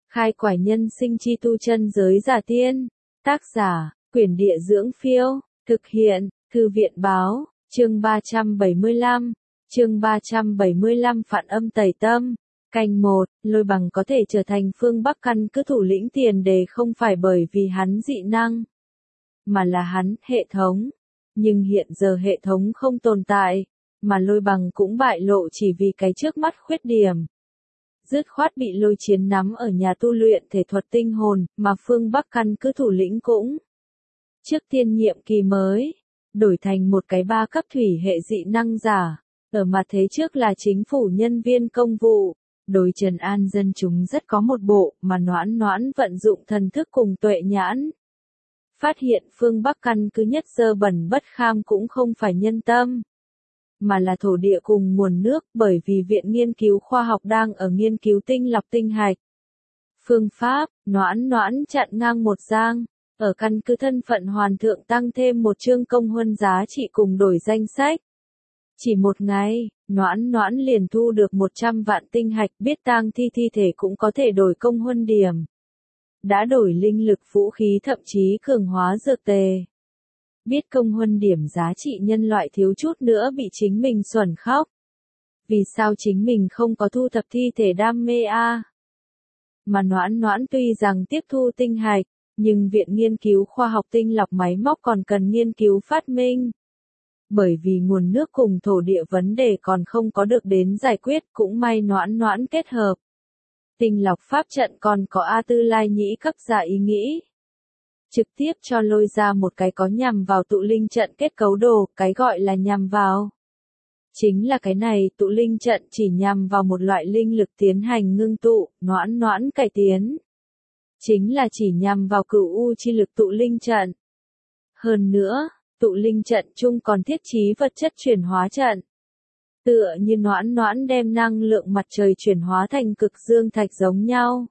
Khai quải nhân sinh chi tu chân giới giả tiên. Tác giả, Quyển Địa Dưỡng Phiêu. Thực hiện, Thư viện Báo. Chương 375. Chương 375 Phản âm tẩy tâm. Canh 1, Lôi Bằng có thể trở thành phương Bắc căn cứ thủ lĩnh tiền đề không phải bởi vì hắn dị năng, mà là hắn, hệ thống. Nhưng hiện giờ hệ thống không tồn tại, mà Lôi Bằng cũng bại lộ chỉ vì cái trước mắt khuyết điểm. Dứt khoát bị Lôi Chiến nắm ở nhà tu luyện thể thuật tinh hồn, mà phương Bắc căn cứ thủ lĩnh cũng trước tiên nhiệm kỳ mới, đổi thành một cái 3 cấp thủy hệ dị năng giả, ở mặt thế trước là chính phủ nhân viên công vụ, đối trần an dân chúng rất có một bộ, mà Noãn Noãn vận dụng thần thức cùng tuệ nhãn. Phát hiện phương Bắc căn cứ nhất dơ bẩn bất kham cũng không phải nhân tâm, mà là thổ địa cùng nguồn nước, bởi vì Viện Nghiên cứu Khoa học đang ở nghiên cứu tinh lọc tinh hạch. Phương pháp, Noãn Noãn chặn ngang một giang, ở căn cứ thân phận hoàn thượng tăng thêm một chương công huân giá trị cùng đổi danh sách. Chỉ một ngày, Noãn Noãn liền thu được 100 vạn tinh hạch, biết tang thi thi thể cũng có thể đổi công huân điểm. Đã đổi linh lực vũ khí thậm chí cường hóa dược tề. Biết công huân điểm giá trị nhân loại thiếu chút nữa bị chính mình xuẩn khóc. Vì sao chính mình không có thu thập thi thể đam mê a? Mà Noãn Noãn tuy rằng tiếp thu tinh hạch, nhưng Viện Nghiên cứu Khoa học tinh lọc máy móc còn cần nghiên cứu phát minh. Bởi vì nguồn nước cùng thổ địa vấn đề còn không có được đến giải quyết, cũng may Noãn Noãn kết hợp tinh lọc pháp trận còn có A Tư Lai Nhĩ cấp giả ý nghĩ. Trực tiếp cho lôi ra một cái có nhằm vào tụ linh trận kết cấu đồ, cái gọi là nhằm vào. Chính là cái này, tụ linh trận chỉ nhằm vào một loại linh lực tiến hành ngưng tụ, Noãn Noãn cải tiến. Chính là chỉ nhằm vào cửu u chi lực tụ linh trận. Hơn nữa, tụ linh trận chung còn thiết trí vật chất chuyển hóa trận. Tựa như Noãn Noãn đem năng lượng mặt trời chuyển hóa thành cực dương thạch giống nhau.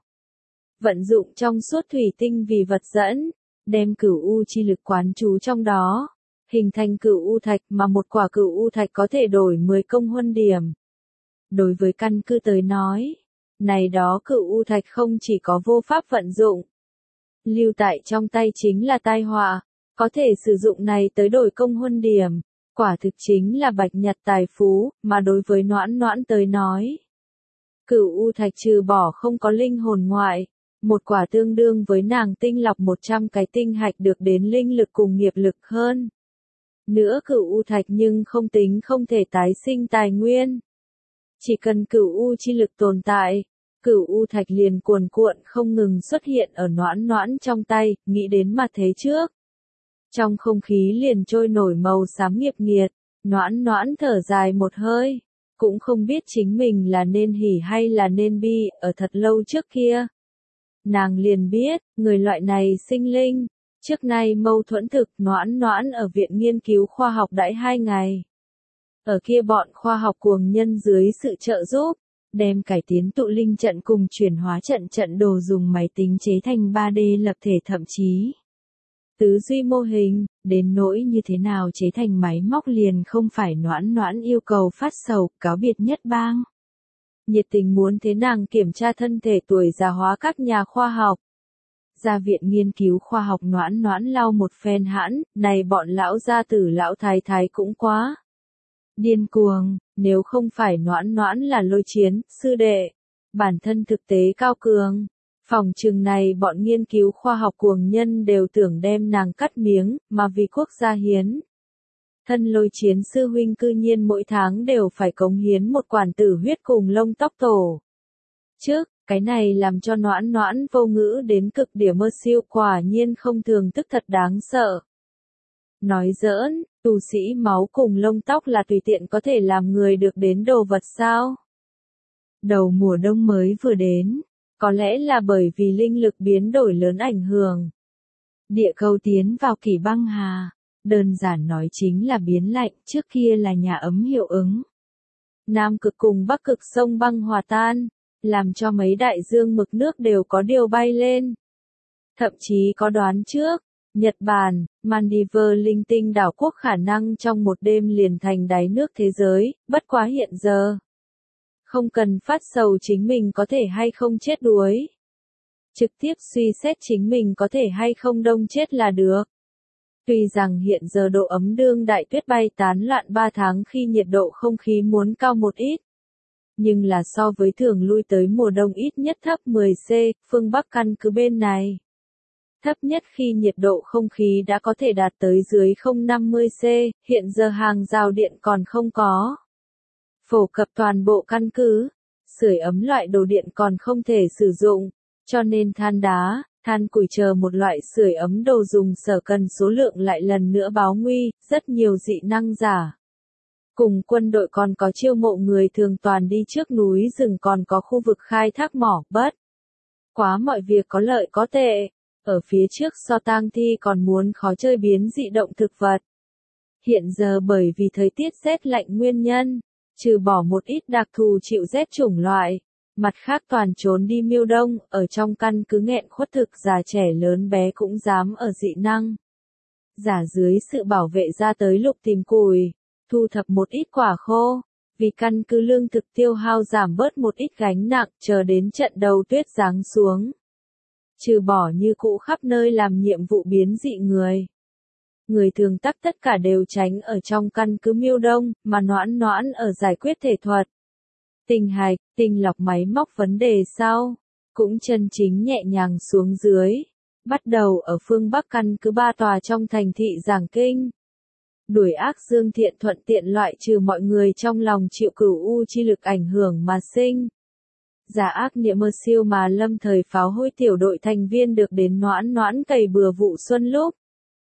Vận dụng trong suốt thủy tinh vì vật dẫn, đem cửu u chi lực quán trú trong đó, hình thành cửu u thạch, mà một quả cửu u thạch có thể đổi 10 công huân điểm. Đối với căn cứ tới nói, này đó cửu u thạch không chỉ có vô pháp vận dụng, lưu tại trong tay chính là tai họa, có thể sử dụng này tới đổi công huân điểm, quả thực chính là bạch nhặt tài phú, mà đối với Noãn Noãn tới nói. Cửu u thạch trừ bỏ không có linh hồn ngoại, một quả tương đương với nàng tinh lọc 100 cái tinh hạch được đến linh lực cùng nghiệp lực hơn. Nữa cửu u thạch nhưng không tính không thể tái sinh tài nguyên. Chỉ cần cửu u chi lực tồn tại, cửu u thạch liền cuồn cuộn không ngừng xuất hiện ở Noãn Noãn trong tay, nghĩ đến mặt thế trước. Trong không khí liền trôi nổi màu xám nghiệp nghiệt, Noãn Noãn thở dài một hơi, cũng không biết chính mình là nên hỉ hay là nên bi, ở thật lâu trước kia. Nàng liền biết, người loại này sinh linh, trước nay mâu thuẫn thực. Noãn Noãn ở Viện Nghiên cứu Khoa học đãi 2 ngày. Ở kia bọn khoa học cuồng nhân dưới sự trợ giúp, đem cải tiến tụ linh trận cùng chuyển hóa trận đồ dùng máy tính chế thành 3D lập thể, thậm chí tứ duy mô hình, đến nỗi như thế nào chế thành máy móc liền không phải Noãn Noãn yêu cầu phát sầu, cáo biệt nhất bang. Nhiệt tình muốn thế nàng kiểm tra thân thể tuổi già hóa các nhà khoa học. Ra Viện Nghiên cứu Khoa học Noãn Noãn lau một phen hãn, này bọn lão gia tử lão thái thái cũng quá điên cuồng, nếu không phải Noãn Noãn là Lôi Chiến, sư đệ, bản thân thực tế cao cường. Phòng trường này bọn nghiên cứu khoa học cuồng nhân đều tưởng đem nàng cắt miếng, mà vì quốc gia hiến. Thân Lôi Chiến sư huynh cư nhiên mỗi tháng đều phải cống hiến một quản tử huyết cùng lông tóc tổ. Trước, cái này làm cho Noãn Noãn vô ngữ đến cực điểm, mơ siêu quả nhiên không thường, tức thật đáng sợ. Nói giỡn, tu sĩ máu cùng lông tóc là tùy tiện có thể làm người được đến đồ vật sao? Đầu mùa đông mới vừa đến. Có lẽ là bởi vì linh lực biến đổi lớn ảnh hưởng. Địa cầu tiến vào kỳ băng hà, đơn giản nói chính là biến lạnh, trước kia là nhà ấm hiệu ứng. Nam cực cùng Bắc cực sông băng hòa tan, làm cho mấy đại dương mực nước đều có điều bay lên. Thậm chí có đoán trước, Nhật Bản, Maldives linh tinh đảo quốc khả năng trong một đêm liền thành đáy nước thế giới, bất quá hiện giờ. Không cần phát sầu chính mình có thể hay không chết đuối. trực tiếp suy xét chính mình có thể hay không đông chết là được. Tuy rằng hiện giờ độ ấm đương đại tuyết bay tán loạn 3 tháng khi nhiệt độ không khí muốn cao một ít. Nhưng là so với thường lui tới mùa đông ít nhất thấp 10°C, phương Bắc căn cứ bên này. Thấp nhất khi nhiệt độ không khí đã có thể đạt tới dưới 050°C, hiện giờ hàng rào điện còn không có. Phổ cập toàn bộ căn cứ, sưởi ấm loại đồ điện còn không thể sử dụng, cho nên than đá, than củi chờ một loại sưởi ấm đồ dùng sở cần số lượng lại lần nữa báo nguy, rất nhiều dị năng giả. Cùng quân đội còn có chiêu mộ người thường toàn đi trước núi rừng còn có khu vực khai thác mỏ, bất. Quá mọi việc có lợi có tệ, ở phía trước so tang thi còn muốn khó chơi biến dị động thực vật. Hiện giờ bởi vì thời tiết rét lạnh nguyên nhân, trừ bỏ một ít đặc thù chịu rét chủng loại, mặt khác toàn trốn đi miêu đông, ở trong căn cứ nghẹn khuất thực già trẻ lớn bé cũng dám ở dị năng. Giả dưới sự bảo vệ ra tới lục tìm củi, thu thập một ít quả khô, vì căn cứ lương thực tiêu hao giảm bớt một ít gánh nặng chờ đến trận đầu tuyết giáng xuống. Trừ bỏ như cũ khắp nơi làm nhiệm vụ biến dị người. Người thường tắc tất cả đều tránh ở trong căn cứ miêu đông, mà noãn noãn ở giải quyết thể thuật. Tinh hạch, tinh lọc máy móc vấn đề sau, cũng chân chính nhẹ nhàng xuống dưới, bắt đầu ở phương Bắc căn cứ 3 tòa trong thành thị giảng kinh. Đuổi ác dương thiện thuận tiện loại trừ mọi người trong lòng chịu cửu u chi lực ảnh hưởng mà sinh. Giả ác niệm mơ siêu mà lâm thời pháo hôi tiểu đội thành viên được đến noãn noãn cày bừa vụ xuân lúc.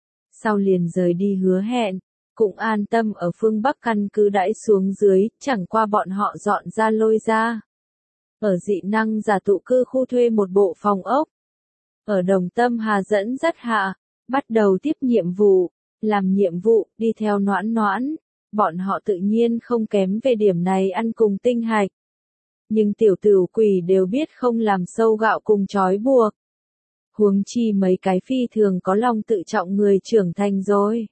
Sau liền rời đi hứa hẹn, cũng an tâm ở phương Bắc căn cứ đãi xuống dưới, chẳng qua bọn họ dọn ra lôi ra. Ở dị năng giả tụ cư khu thuê một bộ phòng ốc. Ở Đồng Tâm Hà dẫn dắt hạ, bắt đầu tiếp nhiệm vụ, làm nhiệm vụ, đi theo noãn noãn. Bọn họ tự nhiên không kém về điểm này ăn cùng tinh hạch. Nhưng tiểu tử quỷ đều biết không làm sâu gạo cùng trói buộc. Huống chi mấy cái phi thường có lòng tự trọng người trưởng thành rồi.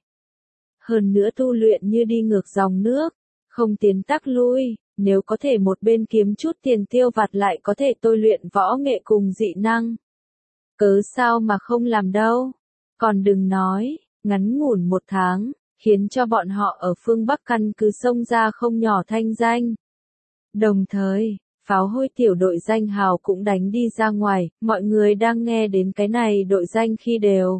Hơn nữa tu luyện như đi ngược dòng nước, không tiến tắc lui, nếu có thể một bên kiếm chút tiền tiêu vặt lại có thể tôi luyện võ nghệ cùng dị năng. Cớ sao mà không làm đâu, còn đừng nói, ngắn ngủn 1 tháng, khiến cho bọn họ ở phương Bắc căn cứ xông ra không nhỏ thanh danh. Đồng thời, pháo hôi tiểu đội danh hào cũng đánh đi ra ngoài, mọi người đang nghe đến cái này đội danh khi đều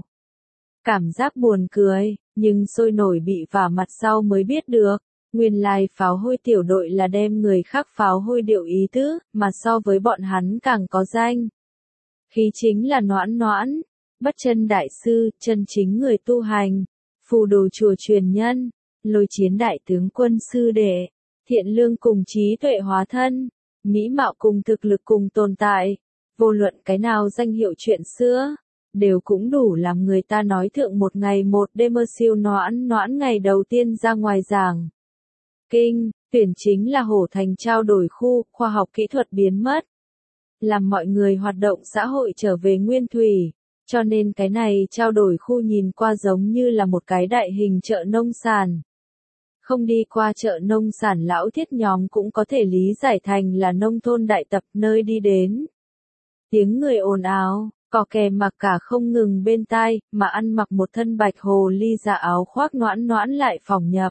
cảm giác buồn cười, nhưng sôi nổi bị vả mặt sau mới biết được, nguyên lai pháo hôi tiểu đội là đem người khác pháo hôi điệu ý tứ, mà so với bọn hắn càng có danh. Khí chính là noãn noãn, bất chân đại sư, chân chính người tu hành, phù đồ chùa truyền nhân, lôi chiến đại tướng quân sư đệ, thiện lương cùng trí tuệ hóa thân, mỹ mạo cùng thực lực cùng tồn tại, vô luận cái nào danh hiệu chuyện xưa, đều cũng đủ làm người ta nói thượng một ngày một đêm mơ siêu noãn noãn ngày đầu tiên ra ngoài giảng. Kinh, tuyển chính là Hổ Thành trao đổi khu, khoa học kỹ thuật biến mất. Làm mọi người hoạt động xã hội trở về nguyên thủy, cho nên cái này trao đổi khu nhìn qua giống như là một cái đại hình chợ nông sản. Không đi qua chợ nông sản lão thiết nhóm cũng có thể lý giải thành là nông thôn đại tập nơi đi đến. Tiếng người ồn ào, cò kè mặc cả không ngừng bên tai, mà ăn mặc một thân bạch hồ ly dạ áo khoác noãn noãn lại phỏng nhập.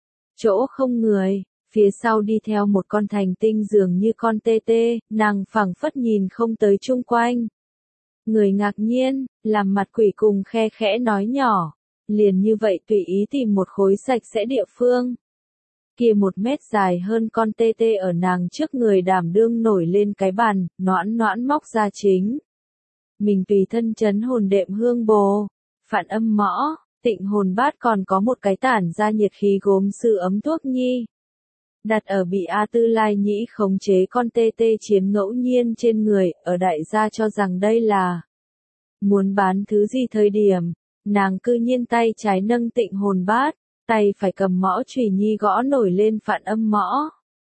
Chỗ không người, phía sau đi theo một con thành tinh dường như con tê tê, nàng phẳng phất nhìn không tới chung quanh. Người ngạc nhiên, làm mặt quỷ cùng khe khẽ nói nhỏ, liền như vậy tùy ý tìm một khối sạch sẽ địa phương. Kia 1 mét dài hơn con tê tê ở nàng trước người đảm đương nổi lên cái bàn, noãn noãn móc ra chính. Mình tùy thân chấn hồn đệm hương bồ, phản âm mõ, tịnh hồn bát còn có một cái tản ra nhiệt khí gốm sư ấm thuốc nhi. Đặt ở bị A Tư Lai Nhĩ khống chế con tê tê chiến ngẫu nhiên trên người, ở đại gia cho rằng đây là muốn bán thứ gì thời điểm, nàng cư nhiên tay trái nâng tịnh hồn bát, tay phải cầm mõ chùy nhi gõ nổi lên phản âm mõ.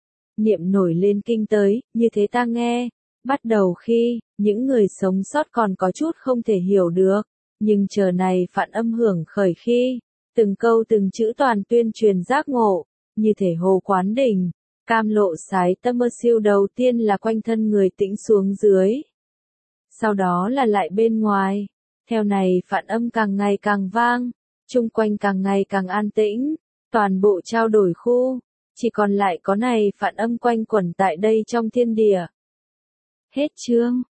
Niệm nổi lên kinh tới, như thế ta nghe, bắt đầu khi, những người sống sót còn có chút không thể hiểu được, nhưng chờ này phản âm hưởng khởi khi, từng câu từng chữ toàn tuyên truyền giác ngộ, như thể hồ quán đỉnh, cam lộ sái tâm mơ siêu đầu tiên là quanh thân người tĩnh xuống dưới. sau đó là lại bên ngoài. Theo này phản âm càng ngày càng vang, chung quanh càng ngày càng an tĩnh, toàn bộ trao đổi khu, chỉ còn lại có này phản âm quanh quẩn tại đây trong thiên địa. Hết chương.